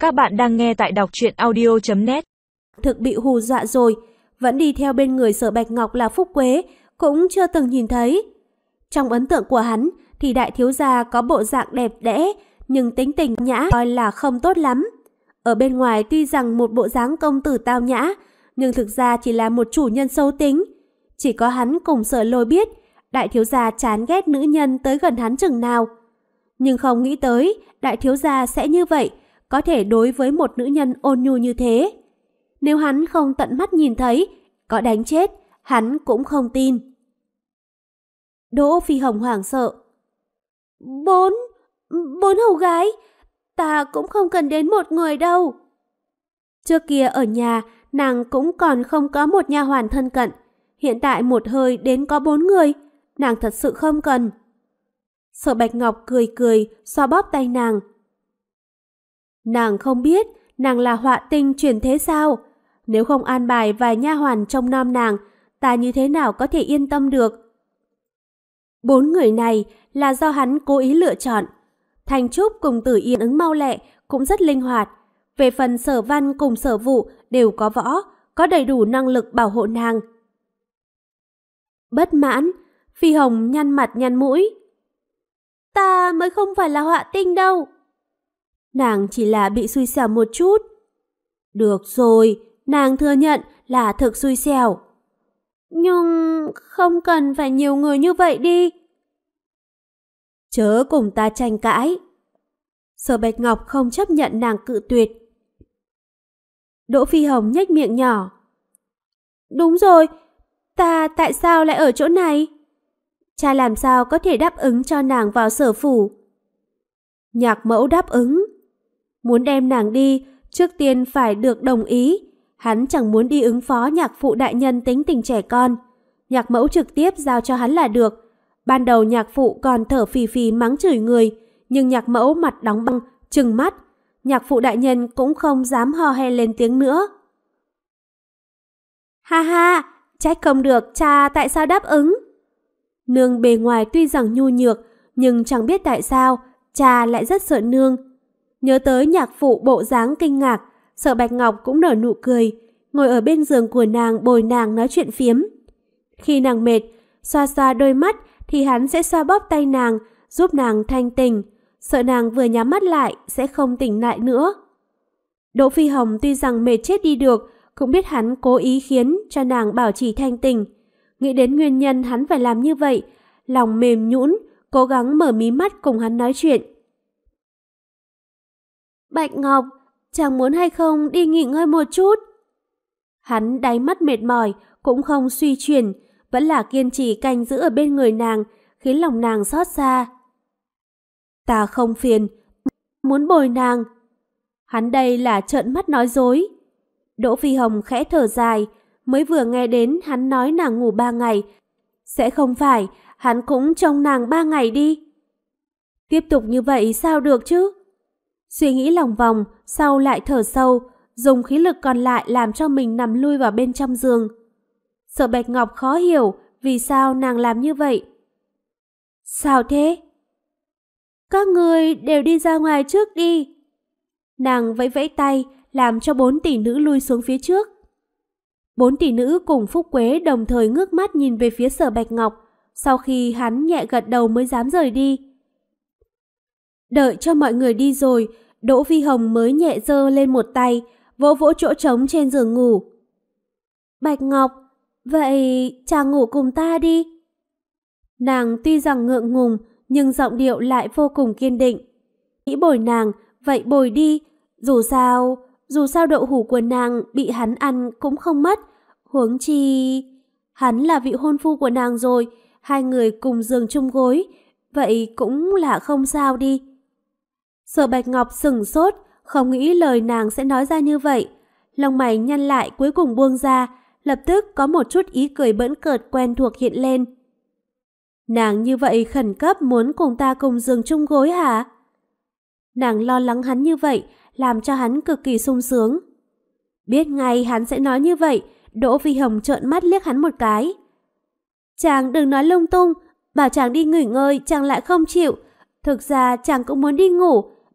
Các bạn đang nghe tại đọc truyện audio.net. Thực bị hù dọa rồi, vẫn đi theo bên người Sở Bạch Ngọc là Phúc Quế, cũng chưa từng nhìn thấy. Trong ấn tượng của hắn thì đại thiếu gia có bộ dạng đẹp đẽ, nhưng tính tình nhã coi là không tốt lắm. Ở bên ngoài tuy rằng một bộ dáng công tử tao nhã, nhưng thực ra chỉ là một chủ nhân xấu tính. Chỉ có hắn cùng Sở Lôi biết, đại thiếu gia chán ghét nữ nhân tới gần hắn chừng nào. Nhưng không nghĩ tới, đại thiếu gia sẽ như vậy, có thể đối với một nữ nhân ôn nhu như thế. Nếu hắn không tận mắt nhìn thấy, có đánh chết, hắn cũng không tin. Đỗ Phi Hồng hoảng sợ. Bốn hầu gái, ta cũng không cần đến một người đâu. Trước kia ở nhà, nàng cũng còn không có một nha hoàn thân cận. Hiện tại một hơi đến có 4 người, nàng thật sự không cần. Sở Bạch Ngọc cười cười, xoa bóp tay nàng. Nàng không biết, nàng là họa tinh chuyển thế sao? Nếu không an bài vài nha hoàn trông nom nàng, ta như thế nào có thể yên tâm được? 4 người này là do hắn cố ý lựa chọn. Thanh Trúc cùng Tử Yên ứng mau lẹ cũng rất linh hoạt. Về phần Sở Văn cùng Sở Vụ đều có võ, có đầy đủ năng lực bảo hộ nàng. Bất mãn, Phi Hồng nhăn mặt nhăn mũi. Ta mới không phải là họa tinh đâu. Nàng chỉ là bị xui xẻo một chút. Được rồi, nàng thừa nhận là thực xui xẻo. Nhưng không cần phải nhiều người như vậy đi. Chớ cùng ta tranh cãi. Sở Bạch Ngọc không chấp nhận nàng cự tuyệt. Đỗ Phi Hồng nhếch miệng nhỏ. Đúng rồi, ta tại sao lại ở chỗ này? Cha làm sao có thể đáp ứng cho nàng vào Sở phủ? Nhạc mẫu đáp ứng. Muốn đem nàng đi, trước tiên phải được đồng ý. Hắn chẳng muốn đi ứng phó nhạc phụ đại nhân tính tình trẻ con. Nhạc mẫu trực tiếp giao cho hắn là được. Ban đầu nhạc phụ còn thở phì phì mắng chửi người, nhưng nhạc mẫu mặt đóng băng, trừng mắt. Nhạc phụ đại nhân cũng không dám ho he lên tiếng nữa. Ha ha, trách không được cha tại sao đáp ứng. Nương bề ngoài tuy rằng nhu nhược, nhưng chẳng biết tại sao cha lại rất sợ nương. Nhớ tới nhạc phụ bộ dáng kinh ngạc, Sở Bạch Ngọc cũng nở nụ cười, ngồi ở bên giường của nàng bồi nàng nói chuyện phiếm. Khi nàng mệt, xoa xoa đôi mắt thì hắn sẽ xoa bóp tay nàng, giúp nàng thanh tỉnh, sợ nàng vừa nhắm mắt lại sẽ không tỉnh lại nữa. Đỗ Phi Hồng tuy rằng mệt chết đi được, cũng biết hắn cố ý khiến cho nàng bảo trì thanh tỉnh. Nghĩ đến nguyên nhân hắn phải làm như vậy, lòng mềm nhũn, cố gắng mở mí mắt cùng hắn nói chuyện. Bạch Ngọc, chàng muốn hay không đi nghỉ ngơi một chút? Hắn đáy mắt mệt mỏi, cũng không suy chuyển, vẫn là kiên trì canh giữ ở bên người nàng, khiến lòng nàng xót xa. Ta không phiền, muốn bồi nàng. Hắn đây là trợn mắt nói dối. Đỗ Phi Hồng khẽ thở dài, mới vừa nghe đến hắn nói nàng ngủ 3 ngày. Sẽ không phải, hắn cũng trông nàng 3 ngày đi. Tiếp tục như vậy sao được chứ? Suy nghĩ lòng vòng, sau lại thở sâu, dùng khí lực còn lại làm cho mình nằm lui vào bên trong giường. Sở Bạch Ngọc khó hiểu vì sao nàng làm như vậy. Sao thế? Các người đều đi ra ngoài trước đi. Nàng vẫy vẫy tay, làm cho 4 tỷ nữ lui xuống phía trước. 4 tỷ nữ cùng Phúc Quế đồng thời ngước mắt nhìn về phía Sở Bạch Ngọc, sau khi hắn nhẹ gật đầu mới dám rời đi. Đợi cho mọi người đi rồi, Đỗ Phi Hồng mới nhẹ giơ lên một tay, vỗ vỗ chỗ trống trên giường ngủ. Bạch Ngọc, vậy chàng ngủ cùng ta đi. Nàng tuy rằng ngượng ngùng, nhưng giọng điệu lại vô cùng kiên định. Nghĩ bồi nàng, vậy bồi đi. Dù sao đậu hũ của nàng bị hắn ăn cũng không mất. Huống chi hắn là vị hôn phu của nàng rồi, 2 người cùng giường chung gối, vậy cũng là không sao đi. Sở Bạch Ngọc sửng sốt, không nghĩ lời nàng sẽ nói ra như vậy. Lông mày nhăn lại cuối cùng buông ra, lập tức có một chút ý cười bỡn cợt quen thuộc hiện lên. Nàng như vậy khẩn cấp muốn cùng ta cùng giường chung gối hả? Nàng lo lắng hắn như vậy, làm cho hắn cực kỳ sung sướng. Biết ngay hắn sẽ nói như vậy, Đỗ Phi Hồng trợn mắt liếc hắn một cái. Chàng đừng nói lung tung, bảo chàng đi nghỉ ngơi chàng lại không chịu. Thực ra chàng cũng muốn đi ngủ,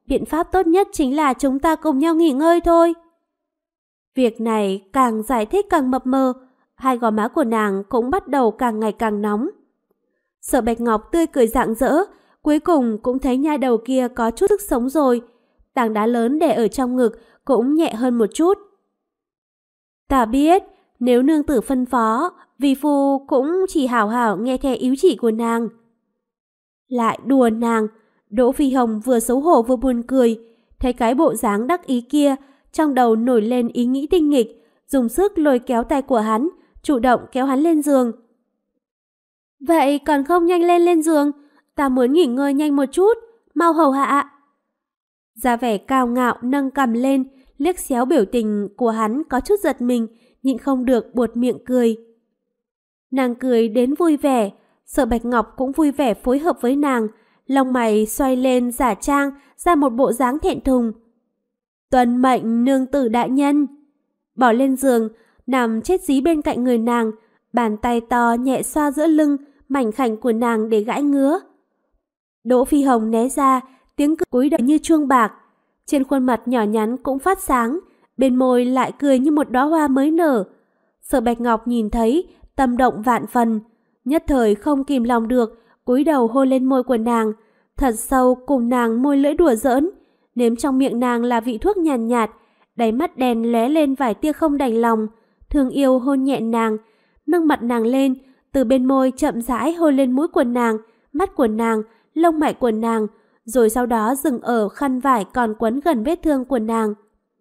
biện pháp tốt nhất chính là chúng ta cùng nhau nghỉ ngơi thôi. Việc này càng giải thích càng mập mờ, hai gò má của nàng cũng bắt đầu càng ngày càng nóng. Sở Bạch Ngọc tươi cười rạng rỡ, cuối cùng cũng thấy nha đầu kia có chút sức sống rồi. Tảng đá lớn để ở trong ngực cũng nhẹ hơn một chút. Ta biết, nếu nương tử phân phó, vi phu cũng chỉ hảo hảo nghe theo ý chỉ của nàng. Lại đùa nàng, Đỗ Phi Hồng vừa xấu hổ vừa buồn cười, thấy cái bộ dáng đắc ý kia, trong đầu nổi lên ý nghĩ tinh nghịch, dùng sức lôi kéo tay của hắn, chủ động kéo hắn lên giường. Vậy còn không nhanh lên giường, ta muốn nghỉ ngơi nhanh một chút, mau hầu hạ. Ra vẻ cao ngạo nâng cằm lên, liếc xéo biểu tình của hắn có chút giật mình, nhịn không được buột miệng cười. Nàng cười đến vui vẻ, Sở Bạch Ngọc cũng vui vẻ phối hợp với nàng, lông mày xoay lên giả trang ra một bộ dáng thẹn thùng. Tuân mệnh nương tử đại nhân. Bỏ lên giường, nằm chết dí bên cạnh người nàng, bàn tay to nhẹ xoa giữa lưng mảnh khảnh của nàng để gãi ngứa. Đỗ Phi Hồng né ra, tiếng cười cúi đầu như chuông bạc, trên khuôn mặt nhỏ nhắn cũng phát sáng, bên môi lại cười như một đóa hoa mới nở. Sở Bạch Ngọc nhìn thấy, tâm động vạn phần, nhất thời không kìm lòng được, cúi đầu hôn lên môi của nàng, thật sâu cùng nàng môi lưỡi đùa giỡn, nếm trong miệng nàng là vị thuốc nhàn nhạt, đáy mắt đen lóe lên vài tia không đành lòng, thương yêu hôn nhẹ nàng, nâng mặt nàng lên, từ bên môi chậm rãi hôn lên mũi của nàng, mắt của nàng, lông mày của nàng, rồi sau đó dừng ở khăn vải còn quấn gần vết thương của nàng.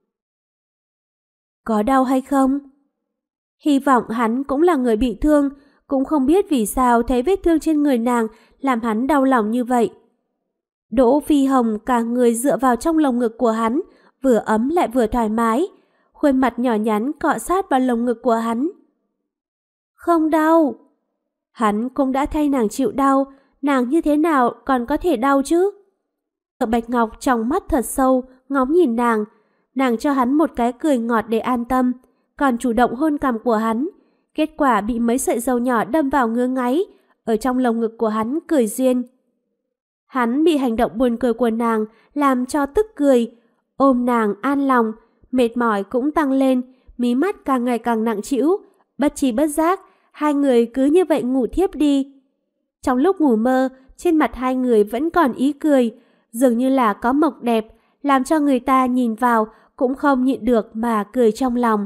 Có đau hay không? Hy vọng hắn cũng là người bị thương, cũng không biết vì sao thấy vết thương trên người nàng làm hắn đau lòng như vậy. Đỗ Phi Hồng cả người dựa vào trong lồng ngực của hắn, vừa ấm lại vừa thoải mái, khuôn mặt nhỏ nhắn cọ sát vào lồng ngực của hắn. Không đau. Hắn cũng đã thay nàng chịu đau, nàng như thế nào còn có thể đau chứ? Sở Bạch Ngọc trong mắt thật sâu, ngóng nhìn nàng cho hắn một cái cười ngọt để an tâm, còn chủ động hôn cằm của hắn. Kết quả bị mấy sợi dầu nhỏ đâm vào ngứa ngáy, ở trong lồng ngực của hắn cười duyên. Hắn bị hành động buồn cười của nàng làm cho tức cười, ôm nàng an lòng, mệt mỏi cũng tăng lên, mí mắt càng ngày càng nặng trĩu, bất tri bất giác, hai người cứ như vậy ngủ thiếp đi. Trong lúc ngủ mơ, trên mặt hai người vẫn còn ý cười, dường như là có mộng đẹp, làm cho người ta nhìn vào cũng không nhịn được mà cười trong lòng.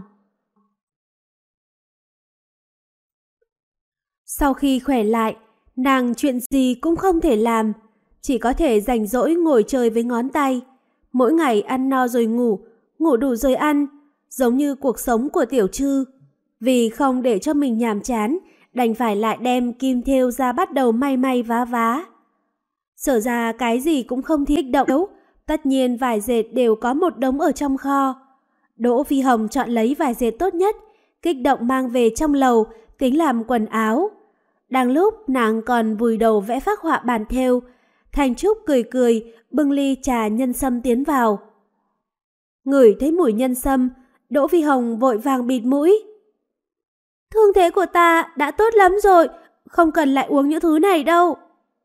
Sau khi khỏe lại, nàng chuyện gì cũng không thể làm, chỉ có thể rảnh rỗi ngồi chơi với ngón tay. Mỗi ngày ăn no rồi ngủ, ngủ đủ rồi ăn, giống như cuộc sống của Tiểu Trư. Vì không để cho mình nhàm chán, đành phải lại đem kim thêu ra bắt đầu may may vá vá. Sở ra cái gì cũng không thích động đâu, tất nhiên vải dệt đều có một đống ở trong kho. Đỗ Phi Hồng chọn lấy vải dệt tốt nhất, kích động mang về trong lầu, tính làm quần áo. Đang lúc nàng còn vùi đầu vẽ phác họa bàn thêu, Thành Trúc cười cười, bưng ly trà nhân sâm tiến vào. Ngửi thấy mùi nhân sâm, Đỗ Phi Hồng vội vàng bịt mũi. Thương thế của ta đã tốt lắm rồi, không cần lại uống những thứ này đâu.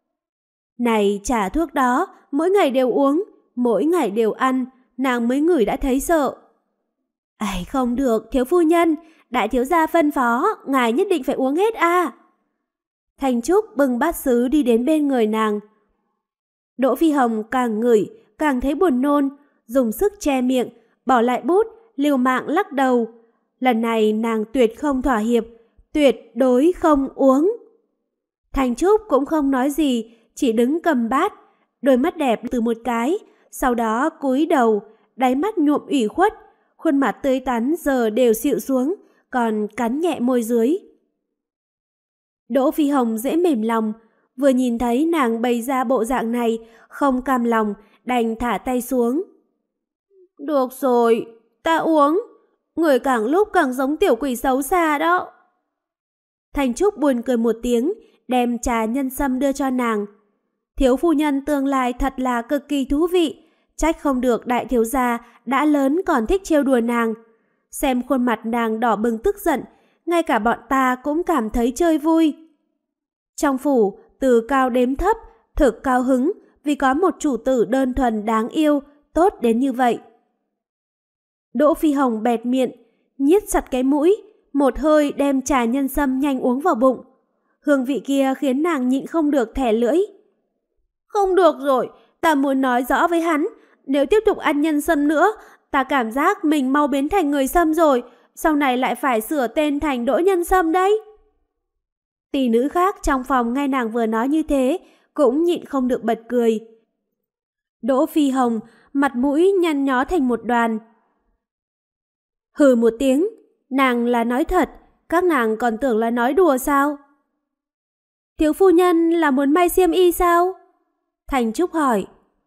Này trà thuốc đó, mỗi ngày đều uống, mỗi ngày đều ăn, nàng mới ngửi đã thấy sợ. Ai không được, thiếu phu nhân, đại thiếu gia phân phó, ngài nhất định phải uống hết à. Thành Trúc bưng bát sứ đi đến bên người nàng. Đỗ Phi Hồng càng ngửi, càng thấy buồn nôn, dùng sức che miệng, bỏ lại bút, liều mạng lắc đầu. Lần này nàng tuyệt không thỏa hiệp, tuyệt đối không uống. Thành Trúc cũng không nói gì, chỉ đứng cầm bát, đôi mắt đẹp từ một cái, sau đó cúi đầu, đáy mắt nhuộm ủy khuất, khuôn mặt tươi tắn giờ đều xịu xuống, còn cắn nhẹ môi dưới. Đỗ Phi Hồng dễ mềm lòng, vừa nhìn thấy nàng bày ra bộ dạng này, không cam lòng, đành thả tay xuống. Được rồi, ta uống. Người càng lúc càng giống tiểu quỷ xấu xa đó. Thành Trúc buồn cười một tiếng, đem trà nhân sâm đưa cho nàng. Thiếu phu nhân tương lai thật là cực kỳ thú vị, trách không được đại thiếu gia đã lớn còn thích trêu đùa nàng. Xem khuôn mặt nàng đỏ bừng tức giận, ngay cả bọn ta cũng cảm thấy chơi vui. Trong phủ, từ cao đếm thấp, thực cao hứng vì có một chủ tử đơn thuần đáng yêu, tốt đến như vậy. Đỗ Phi Hồng bẹt miệng, nhít chặt cái mũi, một hơi đem trà nhân sâm nhanh uống vào bụng. Hương vị kia khiến nàng nhịn không được thẻ lưỡi. Không được rồi, ta muốn nói rõ với hắn, nếu tiếp tục ăn nhân sâm nữa, ta cảm giác mình mau biến thành người sâm rồi, sau này lại phải sửa tên thành Đỗ Nhân Sâm đấy. Tỷ nữ khác trong phòng nghe nàng vừa nói như thế, cũng nhịn không được bật cười. Đỗ Phi Hồng, mặt mũi nhăn nhó thành một đoàn. Hừ một tiếng, nàng là nói thật, các nàng còn tưởng là nói đùa sao? Thiếu phu nhân là muốn may xiêm y sao? Thành Trúc hỏi.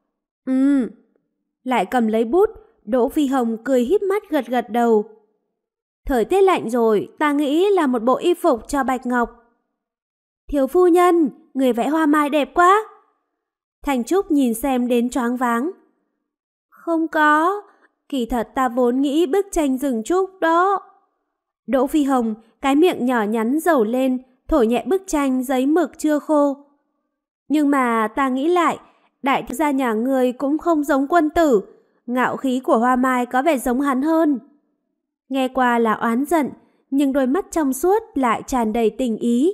Lại cầm lấy bút, Đỗ Phi Hồng cười híp mắt gật gật đầu. Thời tiết lạnh rồi, ta nghĩ là một bộ y phục cho Bạch Ngọc. Thiếu phu nhân, người vẽ hoa mai đẹp quá. Thành Trúc nhìn xem đến choáng váng. Không có, kỳ thật ta vốn nghĩ bức tranh rừng trúc đó. Đỗ Phi Hồng, cái miệng nhỏ nhắn dầu lên, thổi nhẹ bức tranh giấy mực chưa khô. Nhưng mà ta nghĩ lại, đại thiếu gia nhà người cũng không giống quân tử, ngạo khí của hoa mai có vẻ giống hắn hơn. Nghe qua là oán giận, nhưng đôi mắt trong suốt lại tràn đầy tình ý.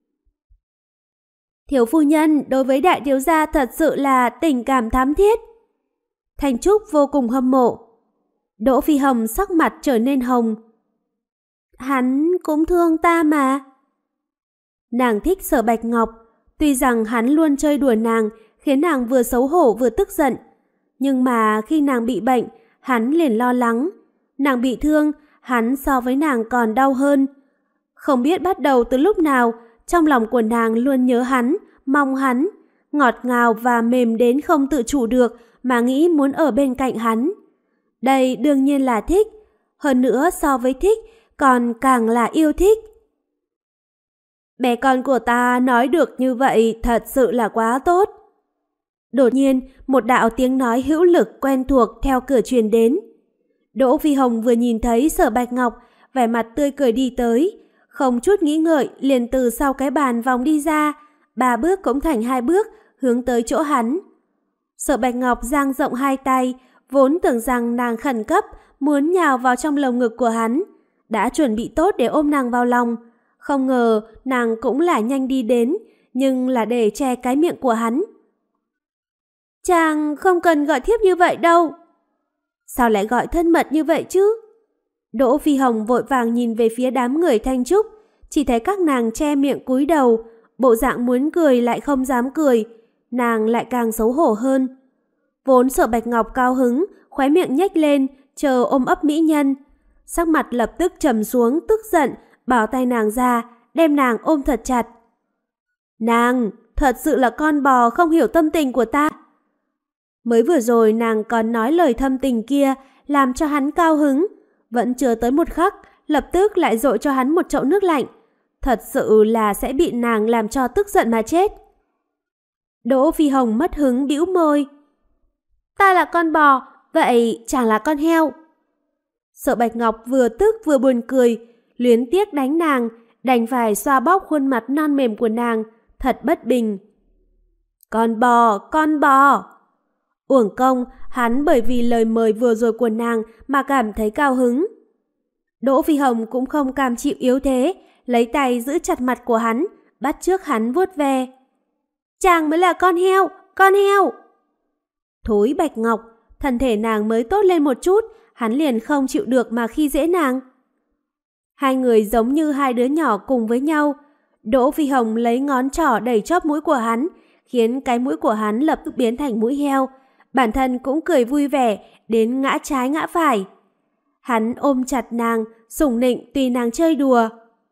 Thiếu phu nhân đối với đại thiếu gia thật sự là tình cảm thắm thiết. Thành Trúc vô cùng hâm mộ. Đỗ Phi Hồng sắc mặt trở nên hồng. Hắn cũng thương ta mà. Nàng thích Sở Bạch Ngọc, tuy rằng hắn luôn chơi đùa nàng, khiến nàng vừa xấu hổ vừa tức giận. Nhưng mà khi nàng bị bệnh, hắn liền lo lắng. Nàng bị thương, hắn so với nàng còn đau hơn. Không biết bắt đầu từ lúc nào, trong lòng của nàng luôn nhớ hắn, mong hắn, ngọt ngào và mềm đến không tự chủ được mà nghĩ muốn ở bên cạnh hắn. Đây đương nhiên là thích, hơn nữa so với thích còn càng là yêu thích. Bé con của ta nói được như vậy thật sự là quá tốt. Đột nhiên, một đạo tiếng nói hữu lực quen thuộc theo cửa truyền đến. Đỗ Phi Hồng vừa nhìn thấy Sở Bạch Ngọc, vẻ mặt tươi cười đi tới, không chút nghĩ ngợi liền từ sau cái bàn vòng đi ra, 3 bước cũng thành 2 bước, hướng tới chỗ hắn. Sở Bạch Ngọc dang rộng hai tay, vốn tưởng rằng nàng khẩn cấp, muốn nhào vào trong lồng ngực của hắn, đã chuẩn bị tốt để ôm nàng vào lòng. Không ngờ nàng cũng lại nhanh đi đến, nhưng là để che cái miệng của hắn. Chàng không cần gọi thiếp như vậy đâu. Sao lại gọi thân mật như vậy chứ? Đỗ Phi Hồng vội vàng nhìn về phía đám người Thanh Trúc, chỉ thấy các nàng che miệng cúi đầu, bộ dạng muốn cười lại không dám cười, nàng lại càng xấu hổ hơn. Vốn Sở Bạch Ngọc cao hứng, khóe miệng nhếch lên, chờ ôm ấp mỹ nhân. Sắc mặt lập tức trầm xuống, tức giận, bảo tay nàng ra, đem nàng ôm thật chặt. Nàng, thật sự là con bò không hiểu tâm tình của ta. Mới vừa rồi nàng còn nói lời thâm tình kia, làm cho hắn cao hứng. Vẫn chưa tới một khắc, lập tức lại dội cho hắn một chậu nước lạnh. Thật sự là sẽ bị nàng làm cho tức giận mà chết. Đỗ Phi Hồng mất hứng bĩu môi. Ta là con bò, vậy chàng là con heo. Sở Bạch Ngọc vừa tức vừa buồn cười, luyến tiếc đánh nàng, đành phải xoa bóp khuôn mặt non mềm của nàng, thật bất bình. Con bò, con bò. Uổng công, hắn bởi vì lời mời vừa rồi của nàng mà cảm thấy cao hứng. Đỗ Phi Hồng cũng không cam chịu yếu thế, lấy tay giữ chặt mặt của hắn, bắt chước hắn vuốt ve. Chàng mới là con heo, con heo. Thối Bạch Ngọc, thân thể nàng mới tốt lên một chút, hắn liền không chịu được mà khi dễ nàng. Hai người giống như hai đứa nhỏ cùng với nhau. Đỗ Phi Hồng lấy ngón trỏ đẩy chóp mũi của hắn, khiến cái mũi của hắn lập tức biến thành mũi heo. Bản thân cũng cười vui vẻ, đến ngã trái ngã phải. Hắn ôm chặt nàng, sủng nịnh tùy nàng chơi đùa.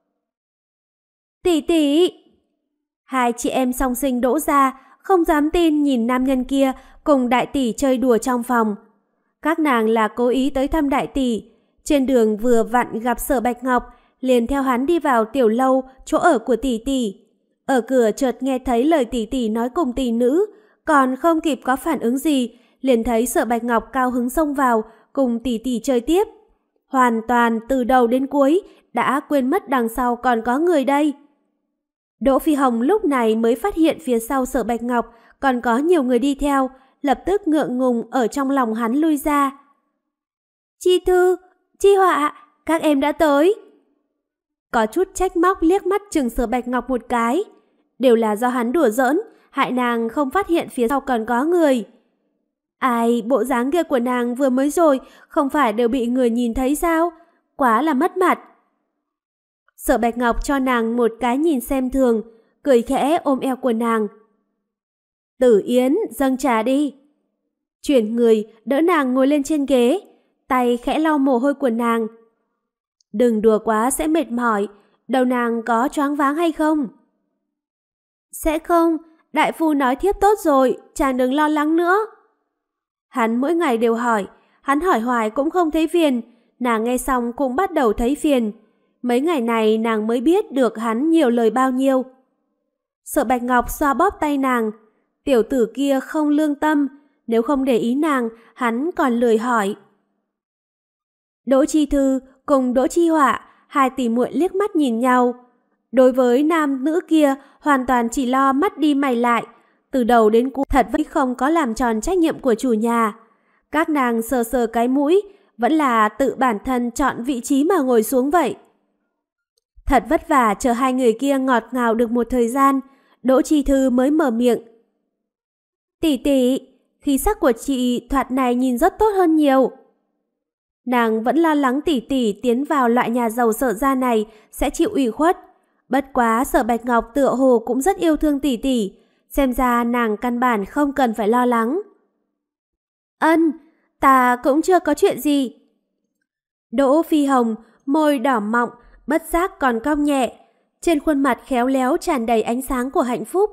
Tỷ tỷ! Hai chị em song sinh Đỗ gia, không dám tin nhìn nam nhân kia cùng đại tỷ chơi đùa trong phòng. Các nàng là cố ý tới thăm đại tỷ. Trên đường vừa vặn gặp Sở Bạch Ngọc, liền theo hắn đi vào tiểu lâu, chỗ ở của tỷ tỷ. Ở cửa chợt nghe thấy lời tỷ tỷ nói cùng tỷ nữ, còn không kịp có phản ứng gì, liền thấy Sở Bạch Ngọc cao hứng xông vào, cùng tỷ tỷ chơi tiếp. Hoàn toàn từ đầu đến cuối, đã quên mất đằng sau còn có người đây. Đỗ Phi Hồng lúc này mới phát hiện phía sau Sở Bạch Ngọc còn có nhiều người đi theo, lập tức ngượng ngùng ở trong lòng hắn lui ra. Chi Thư, Chi Họa, các em đã tới. Có chút trách móc liếc mắt chừng Sở Bạch Ngọc một cái. Đều là do hắn đùa giỡn, hại nàng không phát hiện phía sau còn có người. Ai, bộ dáng kia của nàng vừa mới rồi không phải đều bị người nhìn thấy sao? Quá là mất mặt. Sở Bạch Ngọc cho nàng một cái nhìn xem thường, cười khẽ ôm eo của nàng. Tử Yến, dâng trà đi. Chuyển người, đỡ nàng ngồi lên trên ghế, tay khẽ lau mồ hôi của nàng. Đừng đùa quá sẽ mệt mỏi, đầu nàng có choáng váng hay không? Sẽ không, đại phu nói thiếp tốt rồi, chàng đừng lo lắng nữa. Hắn mỗi ngày đều hỏi, hắn hỏi hoài cũng không thấy phiền, nàng nghe xong cũng bắt đầu thấy phiền. Mấy ngày này nàng mới biết được hắn nhiều lời bao nhiêu. Sở Bạch Ngọc xoa bóp tay nàng, tiểu tử kia không lương tâm, nếu không để ý nàng, hắn còn lười hỏi. Đỗ Chi Thư cùng Đỗ Chi Họa, hai tỷ muội liếc mắt nhìn nhau. Đối với nam nữ kia, hoàn toàn chỉ lo mắt đi mày lại, từ đầu đến cuối thật vẫn không có làm tròn trách nhiệm của chủ nhà. Các nàng sờ sờ cái mũi, vẫn là tự bản thân chọn vị trí mà ngồi xuống vậy. Thật vất vả chờ hai người kia ngọt ngào được một thời gian, Đỗ Chi Thư mới mở miệng. Tỷ tỷ, khí sắc của chị thoạt này nhìn rất tốt hơn nhiều. Nàng vẫn lo lắng tỷ tỷ tiến vào loại nhà giàu Sở gia này sẽ chịu ủy khuất. Bất quá Sở Bạch Ngọc tựa hồ cũng rất yêu thương tỷ tỷ, xem ra nàng căn bản không cần phải lo lắng. Ân, ta cũng chưa có chuyện gì. Đỗ Phi Hồng, môi đỏ mọng, bất giác còn cong nhẹ, trên khuôn mặt khéo léo tràn đầy ánh sáng của hạnh phúc.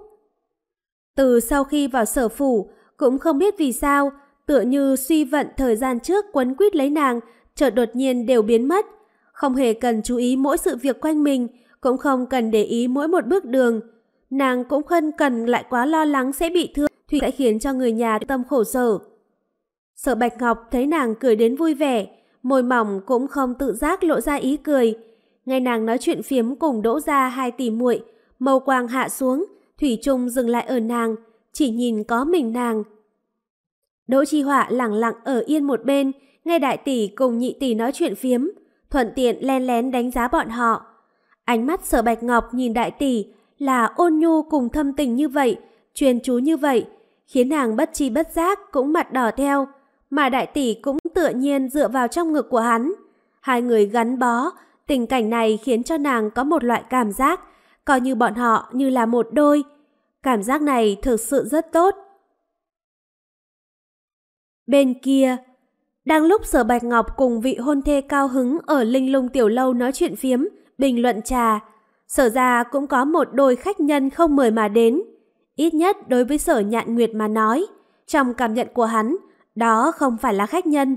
Từ sau khi vào Sở phủ, cũng không biết vì sao, tựa như suy vận thời gian trước quấn quýt lấy nàng, chợt đột nhiên đều biến mất. Không hề cần chú ý mỗi sự việc quanh mình, cũng không cần để ý mỗi một bước đường. Nàng cũng không cần lại quá lo lắng sẽ bị thương, thì sẽ khiến cho người nhà tâm khổ sở. Sở Bạch Ngọc thấy nàng cười đến vui vẻ, môi mỏng cũng không tự giác lộ ra ý cười. Nghe nàng nói chuyện phiếm cùng Đỗ gia hai tỷ muội, mâu quang hạ xuống, thủy chung dừng lại ở nàng, chỉ nhìn có mình nàng. Đỗ Chi Họa lẳng lặng ở yên một bên, nghe đại tỷ cùng nhị tỷ nói chuyện phiếm, thuận tiện len lén đánh giá bọn họ. Ánh mắt Sở Bạch Ngọc nhìn đại tỷ là ôn nhu cùng thâm tình như vậy, chuyên chú như vậy, khiến nàng bất tri bất giác cũng mặt đỏ theo, mà đại tỷ cũng tựa nhiên dựa vào trong ngực của hắn. Hai người gắn bó, tình cảnh này khiến cho nàng có một loại cảm giác, coi như bọn họ như là một đôi. Cảm giác này thực sự rất tốt. Bên kia, đang lúc Sở Bạch Ngọc cùng vị hôn thê cao hứng ở Linh Lung tiểu lâu nói chuyện phiếm, bình luận trà, Sở gia cũng có một đôi khách nhân không mời mà đến. Ít nhất đối với Sở Nhạn Nguyệt mà nói, trong cảm nhận của hắn, đó không phải là khách nhân.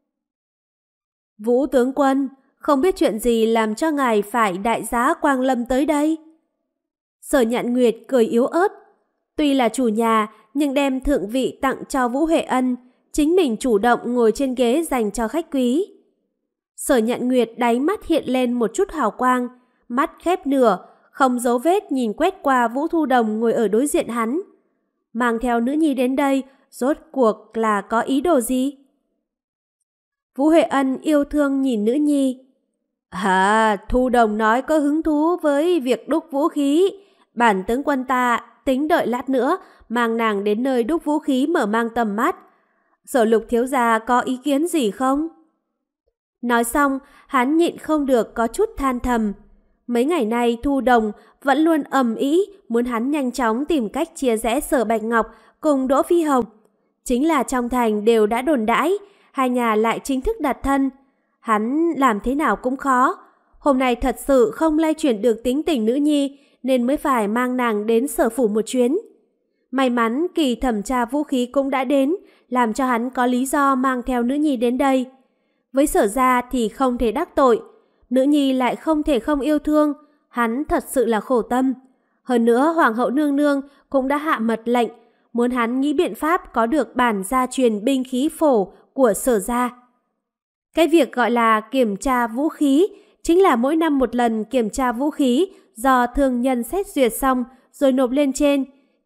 Vũ tướng quân, không biết chuyện gì làm cho ngài phải đại giá quang lâm tới đây? Sở Nhạn Nguyệt cười yếu ớt. Tuy là chủ nhà, nhưng đem thượng vị tặng cho Vũ Huệ Ân, chính mình chủ động ngồi trên ghế dành cho khách quý. Sở Nhạn Nguyệt đáy mắt hiện lên một chút hào quang, mắt khép nửa, không giấu vết nhìn quét qua Vũ Thu Đồng ngồi ở đối diện hắn. Mang theo nữ nhi đến đây, rốt cuộc là có ý đồ gì? Vũ Huệ Ân yêu thương nhìn nữ nhi. Thu Đồng nói có hứng thú với việc đúc vũ khí. Bản tướng quân ta tính đợi lát nữa mang nàng đến nơi đúc vũ khí mở mang tầm mắt. Sở Lục thiếu gia có ý kiến gì không? Nói xong, hắn nhịn không được có chút than thầm. Mấy ngày nay Thu Đồng vẫn luôn ầm ĩ muốn hắn nhanh chóng tìm cách chia rẽ Sở Bạch Ngọc cùng Đỗ Phi Hồng. Chính là trong thành đều đã đồn đãi, hai nhà lại chính thức đặt thân. Hắn làm thế nào cũng khó. Hôm nay thật sự không lay chuyển được tính tình nữ nhi, nên mới phải mang nàng đến Sở phủ một chuyến. May mắn kỳ thẩm tra vũ khí cũng đã đến, làm cho hắn có lý do mang theo nữ nhi đến đây. Với Sở gia thì không thể đắc tội, nữ nhi lại không thể không yêu thương, hắn thật sự là khổ tâm. Hơn nữa Hoàng hậu nương nương cũng đã hạ mật lệnh, muốn hắn nghĩ biện pháp có được bản gia truyền binh khí phổ của Sở gia. Cái việc gọi là kiểm tra vũ khí chính là mỗi năm một lần kiểm tra vũ khí do thương nhân xét duyệt xong rồi nộp lên trên,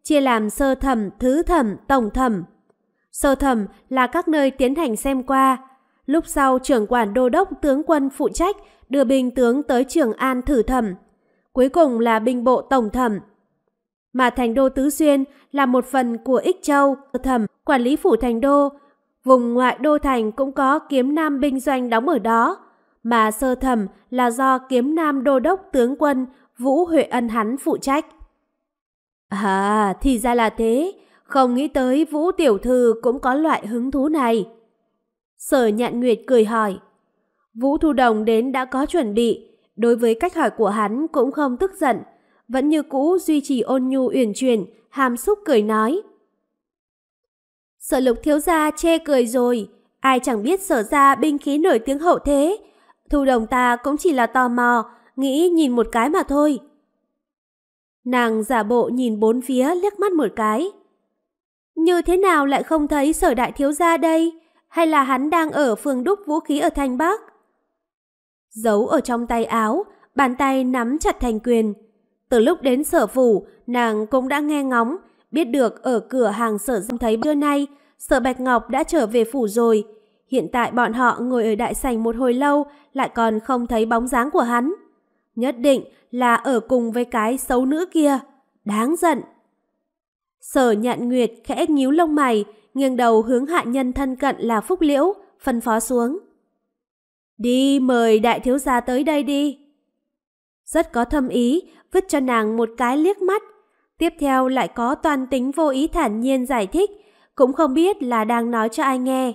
chia làm sơ thẩm, thứ thẩm, tổng thẩm. Sơ thẩm là các nơi tiến hành xem qua. Lúc sau trưởng quản đô đốc tướng quân phụ trách đưa binh tướng tới Trường An thử thẩm. Cuối cùng là binh bộ tổng thẩm. Mà thành đô Tứ Xuyên là một phần của Ích Châu, thẩm quản lý phủ thành đô. Vùng ngoại đô thành cũng có kiếm nam binh doanh đóng ở đó. Mà sơ thẩm là do kiếm nam đô đốc tướng quân Vũ Huệ Ân hắn phụ trách. À, thì ra là thế. Không nghĩ tới Vũ tiểu thư cũng có loại hứng thú này. Sở Nhạn Nguyệt cười hỏi. Vũ Thu Đồng đến đã có chuẩn bị. Đối với cách hỏi của hắn cũng không tức giận. Vẫn như cũ duy trì ôn nhu uyển chuyển, hàm xúc cười nói. Sở Lục thiếu gia chê cười rồi. Ai chẳng biết Sở gia binh khí nổi tiếng hậu thế. Thu Đồng ta cũng chỉ là tò mò, nghĩ nhìn một cái mà thôi. Nàng giả bộ nhìn bốn phía liếc mắt một cái. Như thế nào lại không thấy Sở đại thiếu gia đây? Hay là hắn đang ở phường đúc vũ khí ở thành Bắc? Giấu ở trong tay áo, bàn tay nắm chặt thành quyền. Từ lúc đến Sở phủ, nàng cũng đã nghe ngóng, biết được ở cửa hàng Sở Dông thấy trưa nay, Sở Bạch Ngọc đã trở về phủ rồi. Hiện tại bọn họ ngồi ở đại sảnh một hồi lâu, lại còn không thấy bóng dáng của hắn. Nhất định là ở cùng với cái xấu nữ kia. Đáng giận. Sở Nhạn Nguyệt khẽ nhíu lông mày, nghiêng đầu hướng hạ nhân thân cận là Phúc Liễu, phân phó xuống. Đi mời đại thiếu gia tới đây đi. Rất có thâm ý, vứt cho nàng một cái liếc mắt. Tiếp theo lại có toan tính vô ý thản nhiên giải thích, cũng không biết là đang nói cho ai nghe.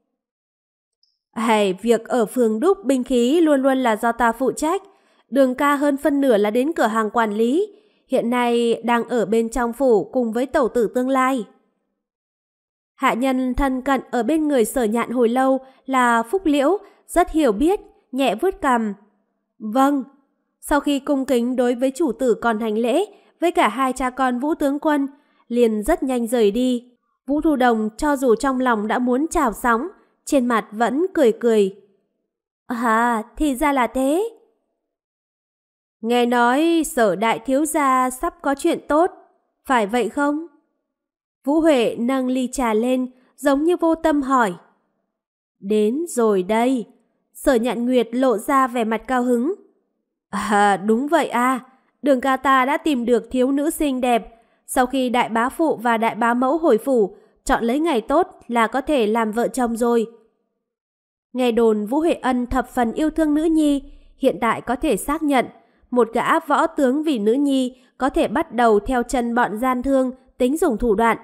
Việc ở phường đúc binh khí luôn luôn là do ta phụ trách. Đường ca hơn phân nửa là đến cửa hàng quản lý. Hiện nay đang ở bên trong phủ cùng với tẩu tử tương lai. Hạ nhân thân cận ở bên người Sở Nhạn hồi lâu là Phúc Liễu, rất hiểu biết, nhẹ vuốt cằm. Vâng. Sau khi cung kính đối với chủ tử còn hành lễ với cả hai cha con Vũ tướng quân, liền rất nhanh rời đi. Vũ Thu Đồng cho dù trong lòng đã muốn trào sóng, trên mặt vẫn cười cười. À, thì ra là thế. Nghe nói Sở đại thiếu gia sắp có chuyện tốt, phải vậy không? Vũ Huệ nâng ly trà lên, giống như vô tâm hỏi. Đến rồi đây. Sở Nhạn Nguyệt lộ ra vẻ mặt cao hứng. À, đúng vậy à. Đường ca ta đã tìm được thiếu nữ xinh đẹp. Sau khi đại bá phụ và đại bá mẫu hồi phủ, chọn lấy ngày tốt là có thể làm vợ chồng rồi. Nghe đồn Vũ Huệ Ân thập phần yêu thương nữ nhi, hiện tại có thể xác nhận một gã võ tướng vì nữ nhi có thể bắt đầu theo chân bọn gian thương, tính dùng thủ đoạn.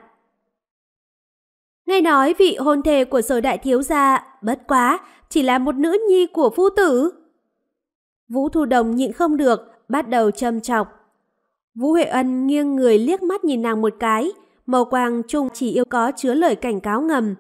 Nghe nói vị hôn thê của Sở đại thiếu gia bất quá chỉ là một nữ nhi của phu tử. Vũ Thu Đồng nhịn không được, bắt đầu châm chọc. Vũ Huệ Ân nghiêng người liếc mắt nhìn nàng một cái, màu quang trung chỉ yêu có chứa lời cảnh cáo ngầm.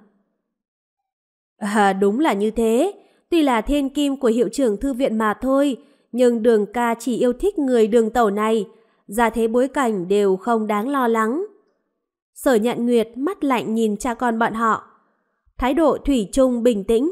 À, đúng là như thế. Tuy là thiên kim của hiệu trưởng thư viện mà thôi, nhưng Đường ca chỉ yêu thích người Đường tẩu này. Ra thế bối cảnh đều không đáng lo lắng. Sở Nhạn Nguyệt mắt lạnh nhìn cha con bọn họ. Thái độ thủy chung bình tĩnh.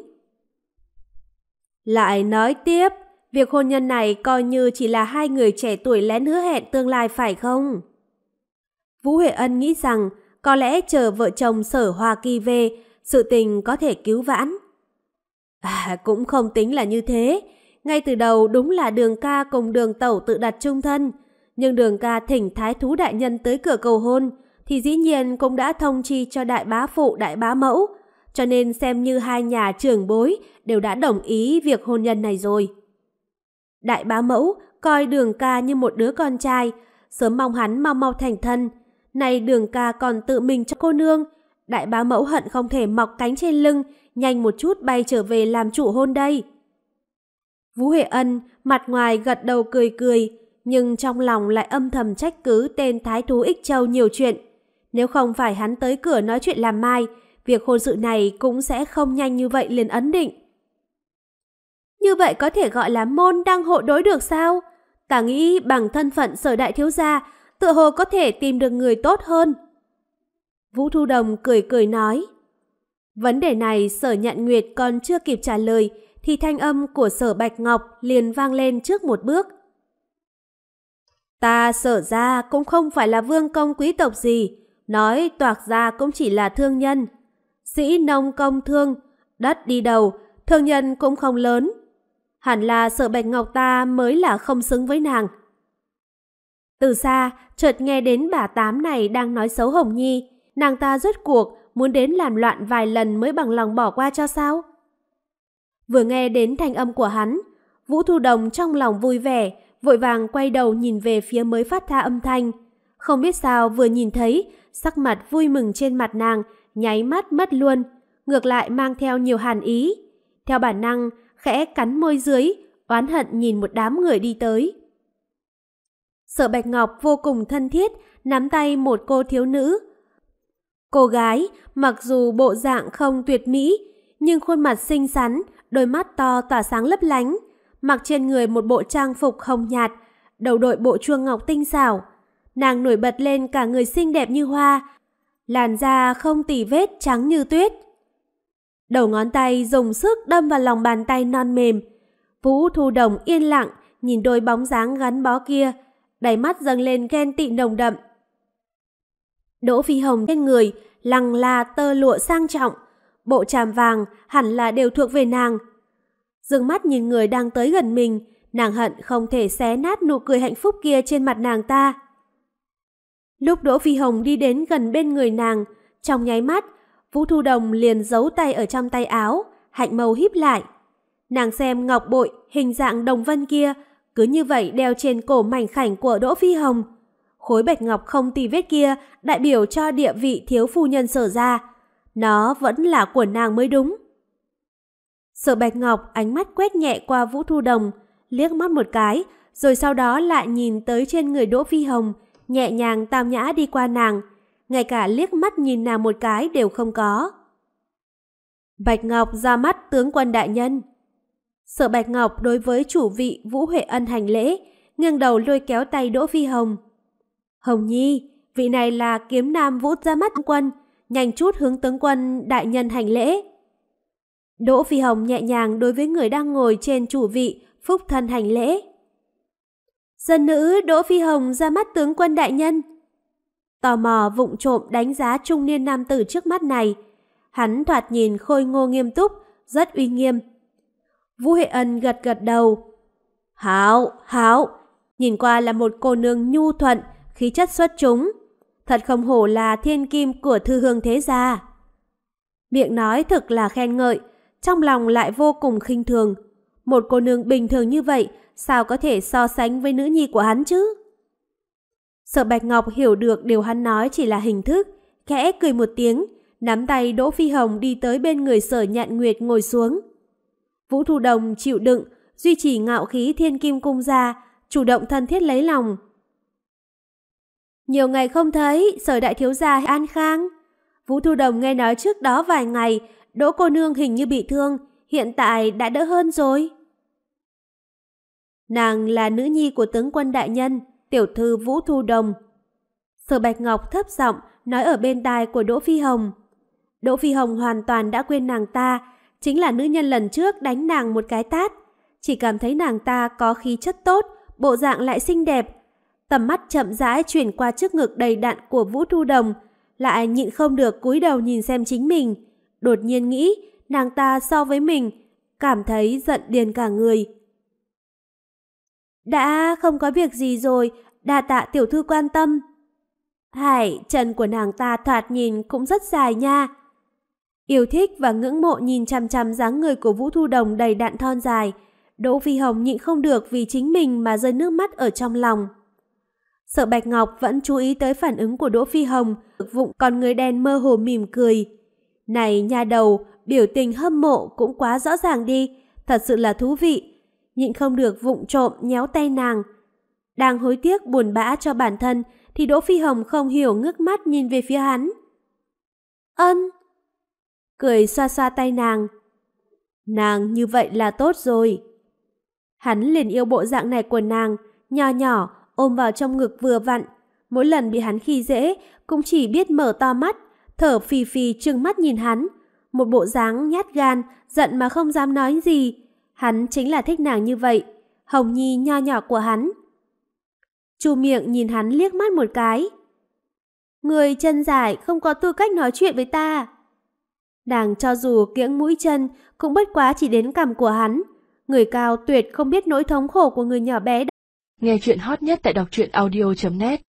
Lại nói tiếp, việc hôn nhân này coi như chỉ là hai người trẻ tuổi lén hứa hẹn tương lai phải không? Vũ Huệ Ân nghĩ rằng có lẽ chờ vợ chồng Sở Hoa Kỳ về, sự tình có thể cứu vãn. À, cũng không tính là như thế. Ngay từ đầu đúng là Đường ca cùng Đường tẩu tự đặt chung thân. Nhưng Đường ca thỉnh thái thú đại nhân tới cửa cầu hôn, thì dĩ nhiên cũng đã thông chi cho đại bá phụ, đại bá mẫu. Cho nên xem như hai nhà trưởng bối đều đã đồng ý việc hôn nhân này rồi. Đại bá mẫu coi Đường ca như một đứa con trai, sớm mong hắn mau mau thành thân. Này Đường ca còn tự mình cho cô nương. Đại bá mẫu hận không thể mọc cánh trên lưng, nhanh một chút bay trở về làm chủ hôn đây. Vũ Huệ Ân mặt ngoài gật đầu cười cười, nhưng trong lòng lại âm thầm trách cứ tên thái thú Ích Châu nhiều chuyện. Nếu không phải hắn tới cửa nói chuyện làm mai, việc hôn sự này cũng sẽ không nhanh như vậy liền ấn định. Như vậy có thể gọi là môn đăng hộ đối được sao? Ta nghĩ bằng thân phận Sở đại thiếu gia, tựa hồ có thể tìm được người tốt hơn. Vũ Thu Đồng cười cười nói. Vấn đề này Sở Nhạn Nguyệt còn chưa kịp trả lời, thì thanh âm của Sở Bạch Ngọc liền vang lên trước một bước. Ta Sở gia cũng không phải là vương công quý tộc gì, nói toạc gia cũng chỉ là thương nhân. Sĩ nông công thương, đất đi đầu, thương nhân cũng không lớn. Hẳn là Sở Bạch Ngọc ta mới là không xứng với nàng. Từ xa, chợt nghe đến bà Tám này đang nói xấu Hồng Nhi, nàng ta rốt cuộc muốn đến làm loạn vài lần mới bằng lòng bỏ qua cho sao? Vừa nghe đến thanh âm của hắn, Vũ Thu Đồng trong lòng vui vẻ, vội vàng quay đầu nhìn về phía mới phát ra âm thanh. Không biết sao vừa nhìn thấy, sắc mặt vui mừng trên mặt nàng, nháy mắt mất luôn, ngược lại mang theo nhiều hàn ý. Theo bản năng, khẽ cắn môi dưới, oán hận nhìn một đám người đi tới. Sở Bạch Ngọc vô cùng thân thiết, nắm tay một cô thiếu nữ. Cô gái, mặc dù bộ dạng không tuyệt mỹ, nhưng khuôn mặt xinh xắn, đôi mắt to tỏa sáng lấp lánh, mặc trên người một bộ trang phục hồng nhạt, đầu đội bộ chuông ngọc tinh xảo. Nàng nổi bật lên cả người xinh đẹp như hoa, làn da không tì vết trắng như tuyết. Đầu ngón tay dùng sức đâm vào lòng bàn tay non mềm. Vũ Thu Đồng yên lặng nhìn đôi bóng dáng gắn bó kia, đáy mắt dâng lên ghen tị nồng đậm. Đỗ Phi Hồng trên người lăng là tơ lụa sang trọng, bộ tràm vàng hẳn là đều thuộc về nàng. Dương mắt nhìn người đang tới gần mình, nàng hận không thể xé nát nụ cười hạnh phúc kia trên mặt nàng ta. Lúc Đỗ Phi Hồng đi đến gần bên người nàng, trong nháy mắt, Vũ Thu Đồng liền giấu tay ở trong tay áo, hạnh mâu híp lại. Nàng xem ngọc bội hình dạng đồng vân kia cứ như vậy đeo trên cổ mảnh khảnh của Đỗ Phi Hồng. Khối bạch ngọc không tì vết kia đại biểu cho địa vị thiếu phu nhân Sở gia. Nó vẫn là của nàng mới đúng. Sở Bạch Ngọc ánh mắt quét nhẹ qua Vũ Thu Đồng, liếc mắt một cái, rồi sau đó lại nhìn tới trên người Đỗ Phi Hồng, nhẹ nhàng tao nhã đi qua nàng, ngay cả liếc mắt nhìn nàng một cái đều không có. Bạch Ngọc ra mắt tướng quân đại nhân. Sở Bạch Ngọc đối với chủ vị Vũ Huệ Ân hành lễ, nghiêng đầu lôi kéo tay Đỗ Phi Hồng. Hồng Nhi, vị này là Kiếm Nam Vũ ra mắt tướng quân, nhanh chút hướng tướng quân đại nhân hành lễ. Đỗ Phi Hồng nhẹ nhàng đối với người đang ngồi trên chủ vị phúc thân hành lễ. Dân nữ Đỗ Phi Hồng ra mắt tướng quân đại nhân. Tò mò vụng trộm đánh giá trung niên nam tử trước mắt này. Hắn thoạt nhìn khôi ngô nghiêm túc, rất uy nghiêm. Vũ Huệ Ân gật gật đầu. Hảo, hảo, nhìn qua là một cô nương nhu thuận, khí chất xuất chúng. Thật không hổ là thiên kim của thư hương thế gia. Miệng nói thực là khen ngợi, trong lòng lại vô cùng khinh thường. Một cô nương bình thường như vậy, sao có thể so sánh với nữ nhi của hắn chứ? Sở Bạch Ngọc hiểu được điều hắn nói chỉ là hình thức, khẽ cười một tiếng, nắm tay Đỗ Phi Hồng đi tới bên người Sở Nhạn Nguyệt ngồi xuống. Vũ Thu Đồng chịu đựng, duy trì ngạo khí thiên kim cung gia, chủ động thân thiết lấy lòng. Nhiều ngày không thấy, Sở đại thiếu gia an khang. Vũ Thu Đồng nghe nói trước đó vài ngày, Đỗ cô nương hình như bị thương, hiện tại đã đỡ hơn rồi. Nàng là nữ nhi của tướng quân đại nhân, tiểu thư Vũ Thu Đồng. Sở Bạch Ngọc thấp giọng nói ở bên tai của Đỗ Phi Hồng. Đỗ Phi Hồng hoàn toàn đã quên nàng ta, chính là nữ nhân lần trước đánh nàng một cái tát. Chỉ cảm thấy nàng ta có khí chất tốt, bộ dạng lại xinh đẹp. Tầm mắt chậm rãi chuyển qua trước ngực đầy đặn của Vũ Thu Đồng, lại nhịn không được cúi đầu nhìn xem chính mình. Đột nhiên nghĩ nàng ta so với mình, cảm thấy giận điên cả người. Đã không có việc gì rồi, đa tạ tiểu thư quan tâm. Hải, chân của nàng ta thoạt nhìn cũng rất dài nha. Yêu thích và ngưỡng mộ nhìn chằm chằm dáng người của Vũ Thu Đồng đầy đặn thon dài, Đỗ Phi Hồng nhịn không được vì chính mình mà rơi nước mắt ở trong lòng. Sở Bạch Ngọc vẫn chú ý tới phản ứng của Đỗ Phi Hồng, vụng con người đen mơ hồ mỉm cười. Này nha đầu, biểu tình hâm mộ cũng quá rõ ràng đi, thật sự là thú vị. Nhịn không được vụng trộm nhéo tay nàng. Đang hối tiếc buồn bã cho bản thân thì Đỗ Phi Hồng không hiểu ngước mắt nhìn về phía hắn. Ân. Cười xoa xoa tay nàng. Nàng như vậy là tốt rồi. Hắn liền yêu bộ dạng này của nàng, nhỏ nhỏ, ôm vào trong ngực vừa vặn. Mỗi lần bị hắn khi dễ cũng chỉ biết mở to mắt, thở phì phì trừng mắt nhìn hắn. Một bộ dáng nhát gan, giận mà không dám nói gì. Hắn chính là thích nàng như vậy, Hồng Nhi nho nhỏ của hắn. Chu miệng nhìn hắn liếc mắt một cái. Người chân dài không có tư cách nói chuyện với ta. Nàng cho dù kiễng mũi chân cũng bất quá chỉ đến cằm của hắn. Người cao tuyệt không biết nỗi thống khổ của người nhỏ bé. Nghe chuyện hot nhất tại đọc truyện audio.net